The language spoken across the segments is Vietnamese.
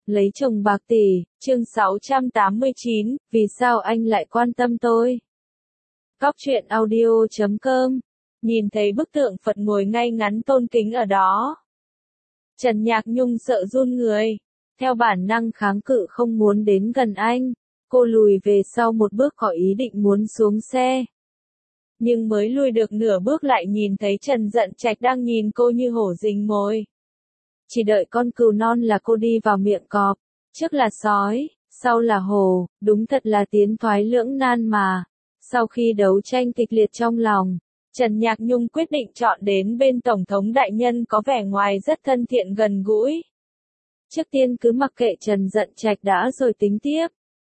Lấy chồng bạc tỷ, chương 689, vì sao anh lại quan tâm tôi? Cóc truyện audio.com. Nhìn thấy bức tượng Phật ngồi ngay ngắn tôn kính ở đó, Trần Nhạc Nhung sợ run người. Theo bản năng kháng cự không muốn đến gần anh, cô lùi về sau một bước có ý định muốn xuống xe. Nhưng mới lùi được nửa bước lại nhìn thấy Trần Dận Trạch đang nhìn cô như hổ rình mồi. Chỉ đợi con cừu non là cô đi vào miệng cọp, trước là sói, sau là hổ, đúng thật là tiến thoái lưỡng nan mà. Sau khi đấu tranh kịch liệt trong lòng, Trần Nhạc Nhung quyết định chọn đến bên Tổng thống đại nhân có vẻ ngoài rất thân thiện gần gũi. Trước tiên cứ mặc kệ Trần Dận Trạch đã rồi tính tiếp.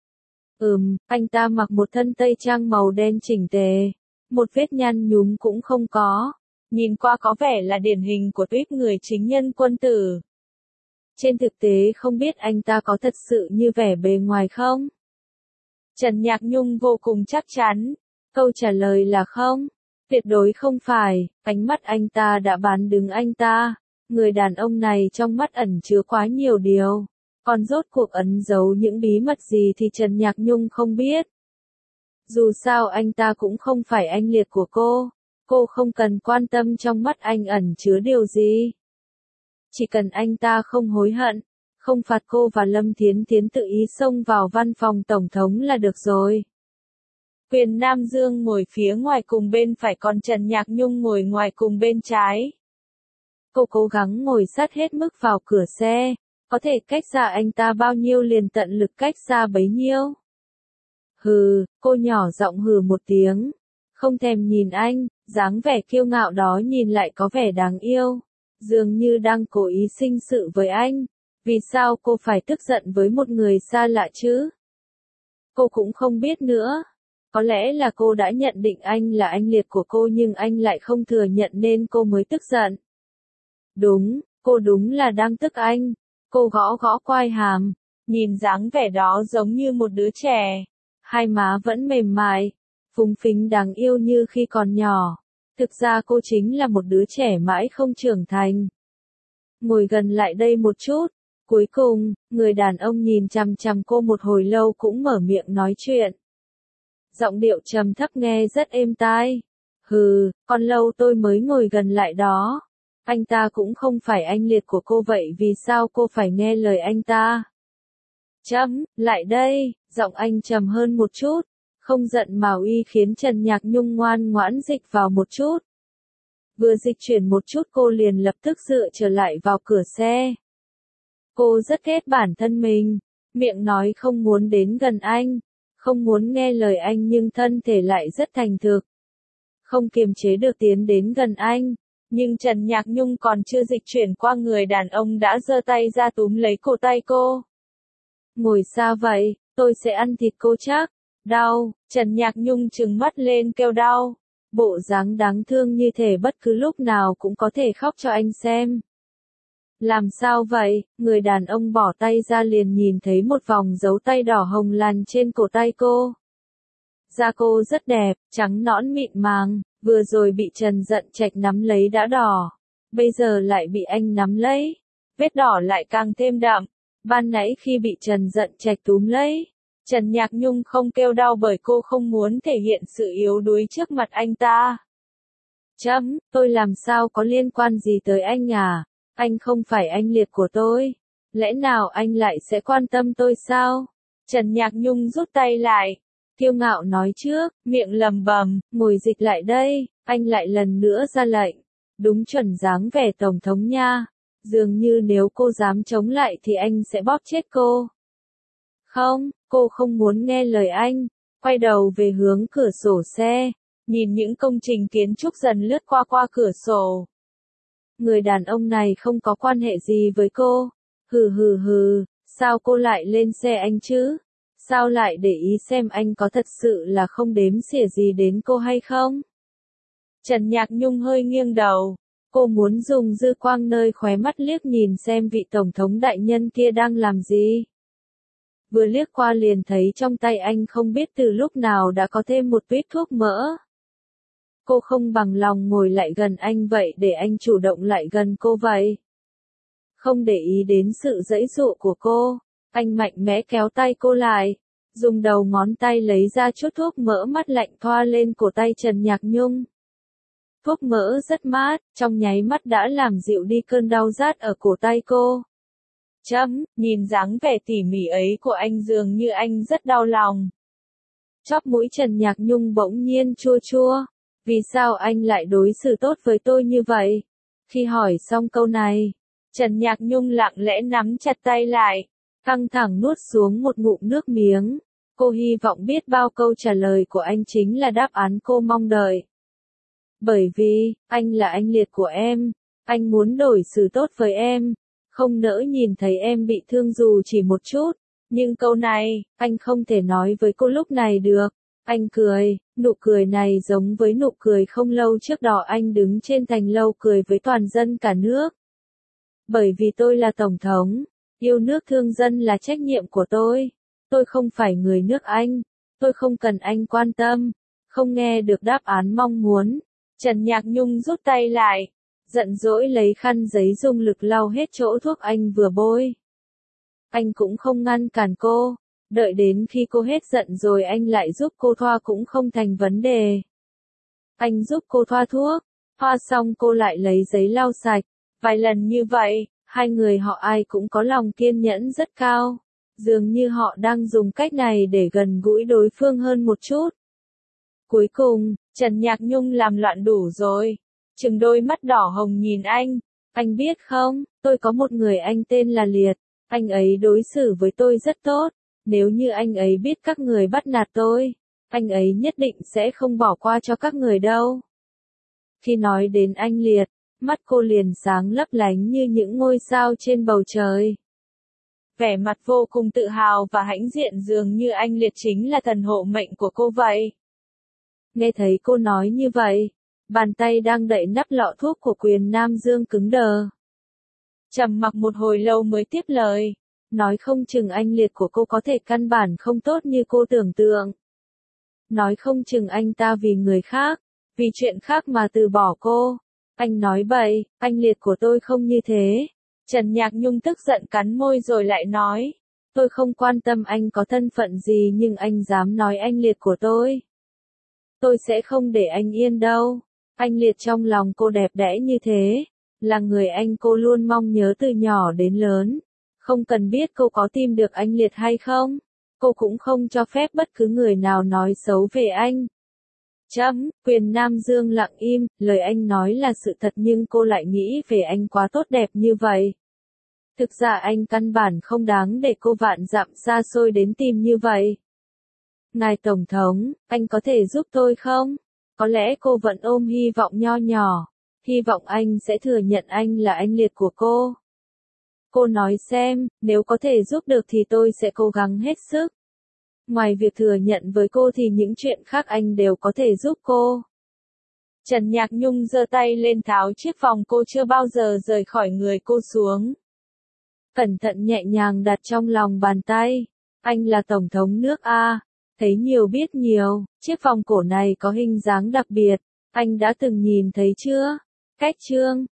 Anh ta mặc một thân tây trang màu đen chỉnh tề, một vết nhăn nhúm cũng không có, nhìn qua có vẻ là điển hình của tuýp người chính nhân quân tử. Trên thực tế không biết anh ta có thật sự như vẻ bề ngoài không? Trần Nhạc Nhung vô cùng chắc chắn, câu trả lời là không, tuyệt đối không phải, ánh mắt anh ta đã bán đứng anh ta. Người đàn ông này trong mắt ẩn chứa quá nhiều điều, còn rốt cuộc ẩn giấu những bí mật gì thì Trần Nhạc Nhung không biết. Dù sao anh ta cũng không phải anh liệt của cô không cần quan tâm trong mắt anh ẩn chứa điều gì. Chỉ cần anh ta không hối hận, không phạt cô và Lâm Thiến Thiến tự ý xông vào văn phòng Tổng thống là được rồi. Quyền Nam Dương ngồi phía ngoài cùng bên phải còn Trần Nhạc Nhung ngồi ngoài cùng bên trái. Cô cố gắng ngồi sát hết mức vào cửa xe, có thể cách xa anh ta bao nhiêu liền tận lực cách xa bấy nhiêu. Hừ, cô nhỏ giọng hừ một tiếng, không thèm nhìn anh, dáng vẻ kiêu ngạo đó nhìn lại có vẻ đáng yêu, dường như đang cố ý sinh sự với anh. Vì sao cô phải tức giận với một người xa lạ chứ? Cô cũng không biết nữa. Có lẽ là cô đã nhận định anh là anh liệt của cô nhưng anh lại không thừa nhận nên cô mới tức giận. Đúng, cô đúng là đang tức anh. Cô gõ gõ quai hàm, nhìn dáng vẻ đó giống như một đứa trẻ. Hai má vẫn mềm mại, phúng phính đáng yêu như khi còn nhỏ. Thực ra cô chính là một đứa trẻ mãi không trưởng thành. Ngồi gần lại đây một chút. Cuối cùng, người đàn ông nhìn chằm chằm cô một hồi lâu cũng mở miệng nói chuyện. Giọng điệu trầm thấp nghe rất êm tai. Hừ, còn lâu tôi mới ngồi gần lại đó. Anh ta cũng không phải anh liệt của cô vậy vì sao cô phải nghe lời anh ta? Lại đây, giọng anh trầm hơn một chút, không giận mà uy khiến Trần Nhạc Nhung ngoan ngoãn dịch vào một chút. Vừa dịch chuyển một chút cô liền lập tức dựa trở lại vào cửa xe. Cô rất ghét bản thân mình, miệng nói không muốn đến gần anh, không muốn nghe lời anh nhưng thân thể lại rất thành thực. Không kiềm chế được tiến đến gần anh, nhưng Trần Nhạc Nhung còn chưa dịch chuyển qua người đàn ông đã giơ tay ra túm lấy cổ tay cô. Ngồi xa vậy, tôi sẽ ăn thịt cô chắc. Đau, Trần Nhạc Nhung trừng mắt lên kêu đau. Bộ dáng đáng thương như thể bất cứ lúc nào cũng có thể khóc cho anh xem. Làm sao vậy? Người đàn ông bỏ tay ra liền nhìn thấy một vòng dấu tay đỏ hồng lằn trên cổ tay cô. Da cô rất đẹp, trắng nõn mịn màng, vừa rồi bị Trần Dận Trạch nắm lấy đã đỏ, bây giờ lại bị anh nắm lấy, vết đỏ lại càng thêm đậm. Ban nãy khi bị Trần Dận Trạch túm lấy, Trần Nhạc Nhung không kêu đau bởi cô không muốn thể hiện sự yếu đuối trước mặt anh ta. Tôi làm sao có liên quan gì tới anh à? Anh không phải anh liệt của tôi. Lẽ nào anh lại sẽ quan tâm tôi sao? Trần Nhạc Nhung rút tay lại, kiêu ngạo nói trước, miệng lầm bầm, ngồi dịch lại đây, anh lại lần nữa ra lệnh. Đúng chuẩn dáng vẻ Tổng thống nha. Dường như nếu cô dám chống lại thì anh sẽ bóp chết cô. Không, cô không muốn nghe lời anh, quay đầu về hướng cửa sổ xe, nhìn những công trình kiến trúc dần lướt qua cửa sổ. Người đàn ông này không có quan hệ gì với cô. Hừ, sao cô lại lên xe anh chứ? Sao lại để ý xem anh có thật sự là không đếm xỉa gì đến cô hay không? Trần Nhạc Nhung hơi nghiêng đầu. Cô muốn dùng dư quang nơi khóe mắt liếc nhìn xem vị Tổng thống đại nhân kia đang làm gì. Vừa liếc qua liền thấy trong tay anh không biết từ lúc nào đã có thêm một tuýp thuốc mỡ. Cô không bằng lòng ngồi lại gần anh vậy để anh chủ động lại gần cô vậy. Không để ý đến sự giãy giụa của cô, Anh mạnh mẽ kéo tay cô lại, dùng đầu ngón tay lấy ra chút thuốc mỡ mát lạnh thoa lên cổ tay Trần Nhạc Nhung. Thuốc mỡ rất mát, trong nháy mắt đã làm dịu đi cơn đau rát ở cổ tay cô. Nhìn dáng vẻ tỉ mỉ ấy của anh dường như anh rất đau lòng. Chóp mũi Trần Nhạc Nhung bỗng nhiên chua chua. Vì sao anh lại đối xử tốt với tôi như vậy? Khi hỏi xong câu này, Trần Nhạc Nhung lặng lẽ nắm chặt tay lại, căng thẳng nuốt xuống một ngụm nước miếng. Cô hy vọng biết bao câu trả lời của anh chính là đáp án cô mong đợi. Bởi vì, anh là anh liệt của em, anh muốn đổi xử tốt với em, không nỡ nhìn thấy em bị thương dù chỉ một chút. Nhưng câu này, anh không thể nói với cô lúc này được. Anh cười, nụ cười này giống với nụ cười không lâu trước đó anh đứng trên thành lâu cười với toàn dân cả nước. Bởi vì tôi là Tổng thống, yêu nước thương dân là trách nhiệm của tôi không phải người nước Anh, tôi không cần anh quan tâm, không nghe được đáp án mong muốn. Trần Nhạc Nhung rút tay lại, giận dỗi lấy khăn giấy dùng lực lau hết chỗ thuốc anh vừa bôi. Anh cũng không ngăn cản cô, đợi đến khi cô hết giận rồi anh lại giúp cô thoa cũng không thành vấn đề. Anh giúp cô thoa thuốc, thoa xong cô lại lấy giấy lau sạch, vài lần như vậy, hai người họ ai cũng có lòng kiên nhẫn rất cao, dường như họ đang dùng cách này để gần gũi đối phương hơn một chút. Cuối cùng, Trần Nhạc Nhung làm loạn đủ rồi, trừng đôi mắt đỏ hồng nhìn anh biết không, tôi có một người anh tên là Liệt, anh ấy đối xử với tôi rất tốt, nếu như anh ấy biết các người bắt nạt tôi, anh ấy nhất định sẽ không bỏ qua cho các người đâu. Khi nói đến anh Liệt, mắt cô liền sáng lấp lánh như những ngôi sao trên bầu trời. Vẻ mặt vô cùng tự hào và hãnh diện dường như anh Liệt chính là thần hộ mệnh của cô vậy. Nghe thấy cô nói như vậy, bàn tay đang đậy nắp lọ thuốc của Quyền Nam Dương cứng đờ. Trầm mặc một hồi lâu mới tiếp lời, nói không chừng anh Liệt của cô có thể căn bản không tốt như cô tưởng tượng. Nói không chừng anh ta vì người khác, vì chuyện khác mà từ bỏ cô. Anh nói bậy, anh Liệt của tôi không như thế. Trần Nhạc Nhung tức giận cắn môi rồi lại nói, tôi không quan tâm anh có thân phận gì nhưng anh dám nói anh Liệt của tôi sẽ không để anh yên đâu. Anh Liệt trong lòng cô đẹp đẽ như thế, là người anh cô luôn mong nhớ từ nhỏ đến lớn. Không cần biết cô có tìm được anh Liệt hay không, cô cũng không cho phép bất cứ người nào nói xấu về anh. Quyền Nam Dương lặng im, lời anh nói là sự thật nhưng cô lại nghĩ về anh quá tốt đẹp như vậy. Thực ra anh căn bản không đáng để cô vạn dặm xa xôi đến tìm như vậy. Ngài Tổng thống, anh có thể giúp tôi không? Có lẽ cô vẫn ôm hy vọng nho nhỏ, hy vọng anh sẽ thừa nhận anh là anh Liệt của cô. Cô nói xem, nếu có thể giúp được thì tôi sẽ cố gắng hết sức. Ngoài việc thừa nhận với cô thì những chuyện khác anh đều có thể giúp cô. Trần Nhạc Nhung giơ tay lên tháo chiếc vòng cô chưa bao giờ rời khỏi người cô xuống. Cẩn thận nhẹ nhàng đặt trong lòng bàn tay. Anh là Tổng thống nước A. Thấy nhiều biết nhiều, chiếc vòng cổ này có hình dáng đặc biệt. Anh đã từng nhìn thấy chưa? Cách chương